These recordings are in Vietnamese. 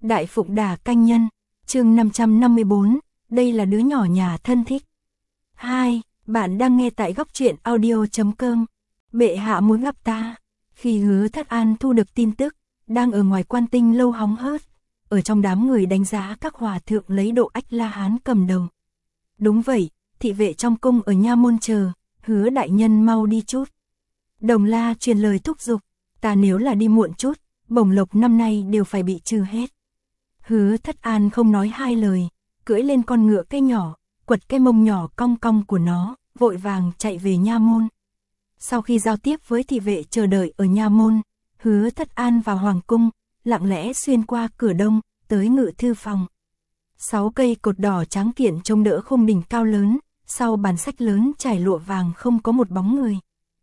Đại Phụng Đà Canh Nhân, chương 554, đây là đứa nhỏ nhà thân thích. 2. Bạn đang nghe tại góc truyện audio.com. Bệ hạ muốn gặp ta. Khi Hứa Thất An thu được tin tức, đang ở ngoài Quan Tinh lâu hóng hớt, ở trong đám người đánh giá các hòa thượng lấy Độ Ách La Hán cầm đầu. Đúng vậy, thị vệ trong cung ở nha môn chờ, Hứa đại nhân mau đi chút. Đồng La truyền lời thúc giục, ta nếu là đi muộn chút, bổng lộc năm nay đều phải bị trừ hết. Hứa Thất An không nói hai lời, cưỡi lên con ngựa cây nhỏ, quật cái mông nhỏ cong cong của nó, vội vàng chạy về nha môn. Sau khi giao tiếp với thị vệ chờ đợi ở nha môn, Hứa Thất An vào hoàng cung, lặng lẽ xuyên qua cửa đông, tới ngự thư phòng. 6 cây cột đỏ tráng kiện trông đỡ khung đỉnh cao lớn, sau bàn sách lớn trải lụa vàng không có một bóng người.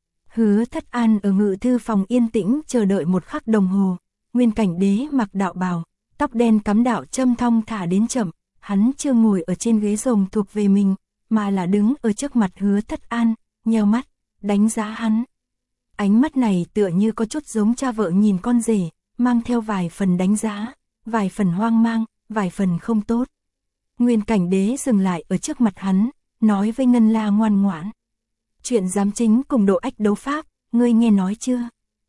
Hứa Thất An ở ngự thư phòng yên tĩnh chờ đợi một khắc đồng hồ, Nguyên Cảnh Đế mặc đạo bào, tóc đen cắm đạo châm thong thả đến chậm, hắn chưa ngồi ở trên ghế rồng thuộc về mình, mà là đứng ở trước mặt Hứa Thất An, nheo mắt, đánh giá hắn. Ánh mắt này tựa như có chút giống cha vợ nhìn con rể, mang theo vài phần đánh giá, vài phần hoang mang, vài phần không tốt. Nguyên Cảnh Đế dừng lại ở trước mặt hắn, nói với Ngân La ngoan ngoãn. Chuyện giám chính cùng Độ Ách đấu pháp, ngươi nghe nói chưa?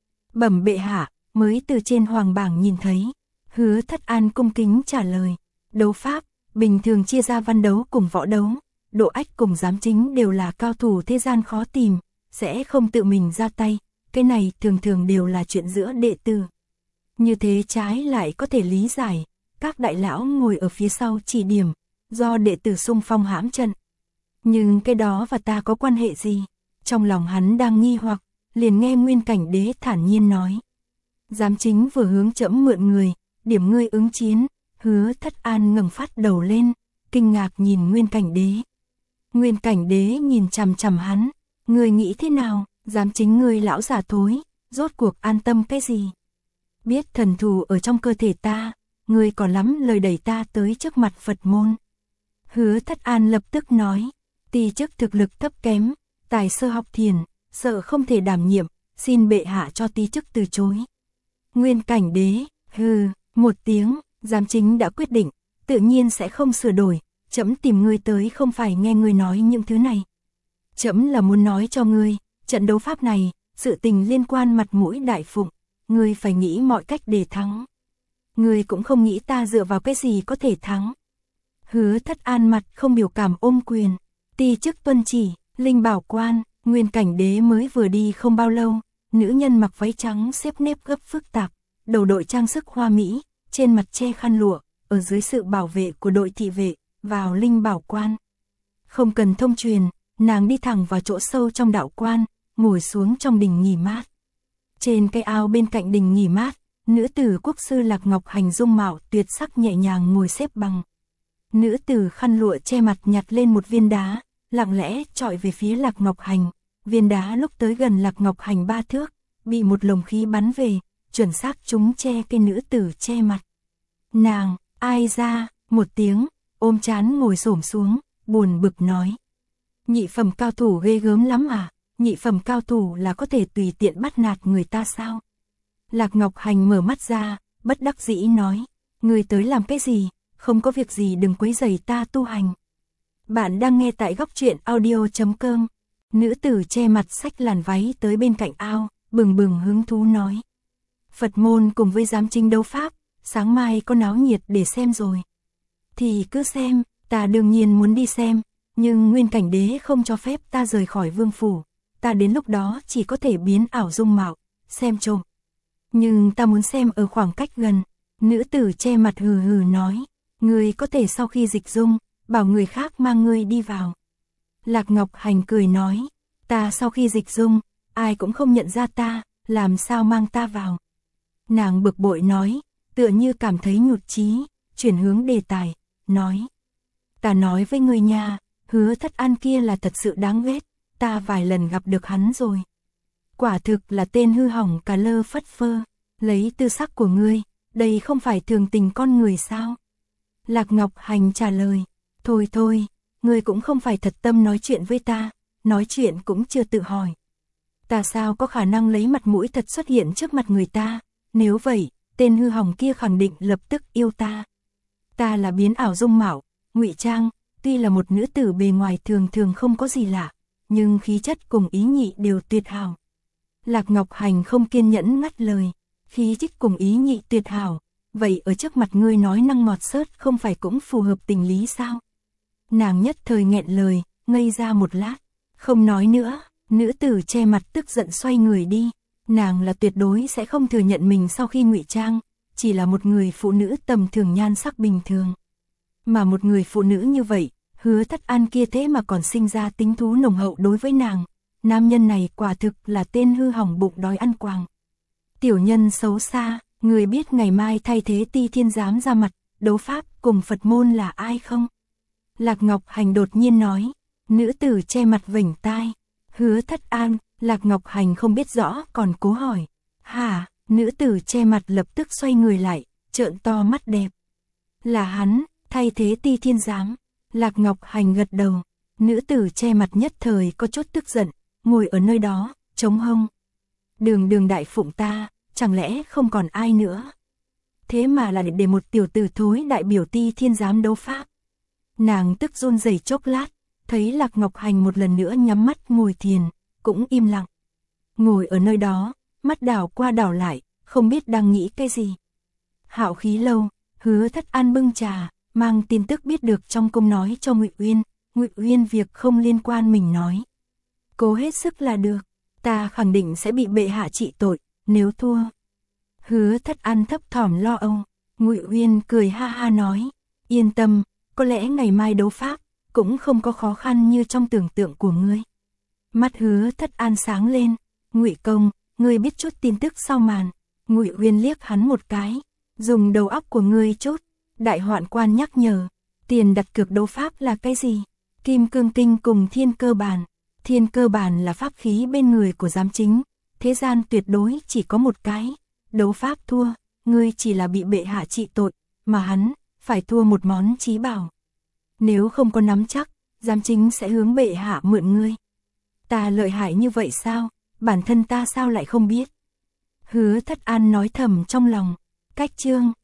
Bẩm bệ hạ, mới từ trên hoàng bảng nhìn thấy. Hứa Thất An cung kính trả lời. Đấu pháp, bình thường chia ra văn đấu cùng võ đấu. Độ Ách cùng giám chính đều là cao thủ thế gian khó tìm, sẽ không tự mình ra tay. Cái này thường thường đều là chuyện giữa đệ tử. Như thế trái lại có thể lý giải, các đại lão ngồi ở phía sau chỉ điểm, do đệ tử xung phong hãm trận. Nhưng cái đó và ta có quan hệ gì? Trong lòng hắn đang nghi hoặc, liền nghe Nguyên Cảnh Đế thản nhiên nói. Giám chính vừa hướng trẫm mượn người, điểm ngươi ứng chiến. Hứa Thất An ngẩng phát đầu lên, kinh ngạc nhìn Nguyên Cảnh Đế. Nguyên Cảnh Đế nhìn chằm chằm hắn, ngươi nghĩ thế nào? Giám chính ngươi lão già thối, rốt cuộc an tâm cái gì? Biết thần thù ở trong cơ thể ta, ngươi còn lắm lời đẩy ta tới trước mặt Phật môn. Hứa Thất An lập tức nói, ti chức thực lực thấp kém, tài sơ học thiền, sợ không thể đảm nhiệm, xin bệ hạ cho ti chức từ chối. Nguyên Cảnh Đế, hừ, một tiếng, giám chính đã quyết định, tự nhiên sẽ không sửa đổi, trẫm tìm ngươi tới không phải nghe ngươi nói những thứ này. Trẫm là muốn nói cho ngươi, trận đấu pháp này, sự tình liên quan mặt mũi Đại Phụng, ngươi phải nghĩ mọi cách để thắng. Ngươi cũng không nghĩ ta dựa vào cái gì có thể thắng. Hứa Thất An mặt không biểu cảm ôm quyền, ti chức tuân chỉ. Linh Bảo Quan, Nguyên Cảnh Đế mới vừa đi không bao lâu, nữ nhân mặc váy trắng xếp nếp gấp phức tạp, đầu đội trang sức hoa mỹ, trên mặt che khăn lụa, ở dưới sự bảo vệ của đội thị vệ, vào Linh Bảo Quan. Không cần thông truyền, nàng đi thẳng vào chỗ sâu trong đạo quan, ngồi xuống trong đình nghỉ mát. Trên cây ao bên cạnh đình nghỉ mát, nữ tử quốc sư Lạc Ngọc Hành dung mạo tuyệt sắc nhẹ nhàng ngồi xếp bằng. Nữ tử khăn lụa che mặt nhặt lên một viên đá, lặng lẽ chọi về phía Lạc Ngọc Hành. Viên đá lúc tới gần Lạc Ngọc Hành 3 thước, bị một lồng khí bắn về, chuẩn xác trúng che cây nữ tử che mặt. Nàng, ai ra, một tiếng, ôm trán ngồi xổm xuống, buồn bực nói. Nhị phẩm cao thủ ghê gớm lắm à, nhị phẩm cao thủ là có thể tùy tiện bắt nạt người ta sao? Lạc Ngọc Hành mở mắt ra, bất đắc dĩ nói, người tới làm cái gì, không có việc gì đừng quấy rầy ta tu hành. Bạn đang nghe tại góc truyện audio.com. Nữ tử che mặt xách làn váy tới bên cạnh ao, bừng bừng hứng thú nói. Phật môn cùng với giám chính đấu pháp, sáng mai có náo nhiệt để xem rồi. Thì cứ xem, ta đương nhiên muốn đi xem, nhưng Nguyên Cảnh Đế không cho phép ta rời khỏi vương phủ. Ta đến lúc đó chỉ có thể biến ảo dung mạo, xem trộm. Nhưng ta muốn xem ở khoảng cách gần. Nữ tử che mặt hừ hừ nói, ngươi có thể sau khi dịch dung, bảo người khác mang ngươi đi vào. Lạc Ngọc Hành cười nói, ta sau khi dịch dung, ai cũng không nhận ra ta, làm sao mang ta vào. Nàng bực bội nói, tựa như cảm thấy nhụt chí, chuyển hướng đề tài, nói. Ta nói với ngươi nha, Hứa Thất An kia là thật sự đáng ghét, ta vài lần gặp được hắn rồi. Quả thực là tên hư hỏng cà lơ phất phơ, lấy tư sắc của ngươi, đây không phải thường tình con người sao? Lạc Ngọc Hành trả lời. Thôi thôi, ngươi cũng không phải thật tâm nói chuyện với ta, nói chuyện cũng chưa tự hỏi. Ta sao có khả năng lấy mặt mũi thật xuất hiện trước mặt người ta, nếu vậy, tên hư hỏng kia khẳng định lập tức yêu ta. Ta là biến ảo dung mạo, ngụy trang, tuy là một nữ tử bề ngoài thường thường không có gì lạ, nhưng khí chất cùng ý nhị đều tuyệt hảo. Lạc Ngọc Hành không kiên nhẫn ngắt lời, khí chất cùng ý nhị tuyệt hảo, vậy ở trước mặt ngươi nói năng ngọt xớt không phải cũng phù hợp tình lý sao? Nàng nhất thời nghẹn lời, ngây ra một lát, không nói nữa, nữ tử che mặt tức giận xoay người đi. Nàng là tuyệt đối sẽ không thừa nhận mình sau khi ngụy trang, chỉ là một người phụ nữ tầm thường nhan sắc bình thường. Mà một người phụ nữ như vậy, Hứa Thất An kia thế mà còn sinh ra tính thú nồng hậu đối với nàng. Nam nhân này quả thực là tên hư hỏng bụng đói ăn quàng. Tiểu nhân xấu xa, người biết ngày mai thay thế Ti Thiên Giám ra mặt, đấu pháp cùng Phật môn là ai không? Lạc Ngọc Hành đột nhiên nói, nữ tử che mặt vểnh tai. Hứa Thất An, Lạc Ngọc Hành không biết rõ còn cố hỏi. Hả, nữ tử che mặt lập tức xoay người lại, trợn to mắt đẹp. Là hắn, thay thế Ti Thiên Giám. Lạc Ngọc Hành gật đầu, nữ tử che mặt nhất thời có chút tức giận, ngồi ở nơi đó, chống hông. Đường đại phụng ta, chẳng lẽ không còn ai nữa? Thế mà là để một tiểu tử thối đại biểu Ti Thiên Giám đấu pháp. Nàng tức run rẩy chốc lát, thấy Lạc Ngọc Hành một lần nữa nhắm mắt ngồi thiền, cũng im lặng. Ngồi ở nơi đó, mắt đảo qua đảo lại, không biết đang nghĩ cái gì. Hạo khí lâu, Hứa Thất An bưng trà, mang tin tức biết được trong cung nói cho Ngụy Uyên việc không liên quan mình nói. Cố hết sức là được, ta khẳng định sẽ bị bệ hạ trị tội, nếu thua. Hứa Thất An thấp thỏm lo âu, Ngụy Uyên cười ha ha nói, yên tâm, có lẽ ngày mai đấu pháp, cũng không có khó khăn như trong tưởng tượng của ngươi. Mắt Hứa Thất An sáng lên, Ngụy công, ngươi biết chút tin tức sau màn. Ngụy Uyên liếc hắn một cái, dùng đầu óc của ngươi chút. Đại hoạn quan nhắc nhở, tiền đặt cược đấu pháp là cái gì? Kim Cương Kinh cùng Thiên Cơ Bàn. Thiên Cơ Bàn là pháp khí bên người của giám chính, thế gian tuyệt đối chỉ có một cái. Đấu pháp thua, ngươi chỉ là bị bệ hạ trị tội, mà hắn phải thua một món chí bảo. Nếu không có nắm chắc, giám chính sẽ hướng bệ hạ mượn ngươi. Ta lợi hại như vậy sao? Bản thân ta sao lại không biết? Hứa Thất An nói thầm trong lòng. Cách chương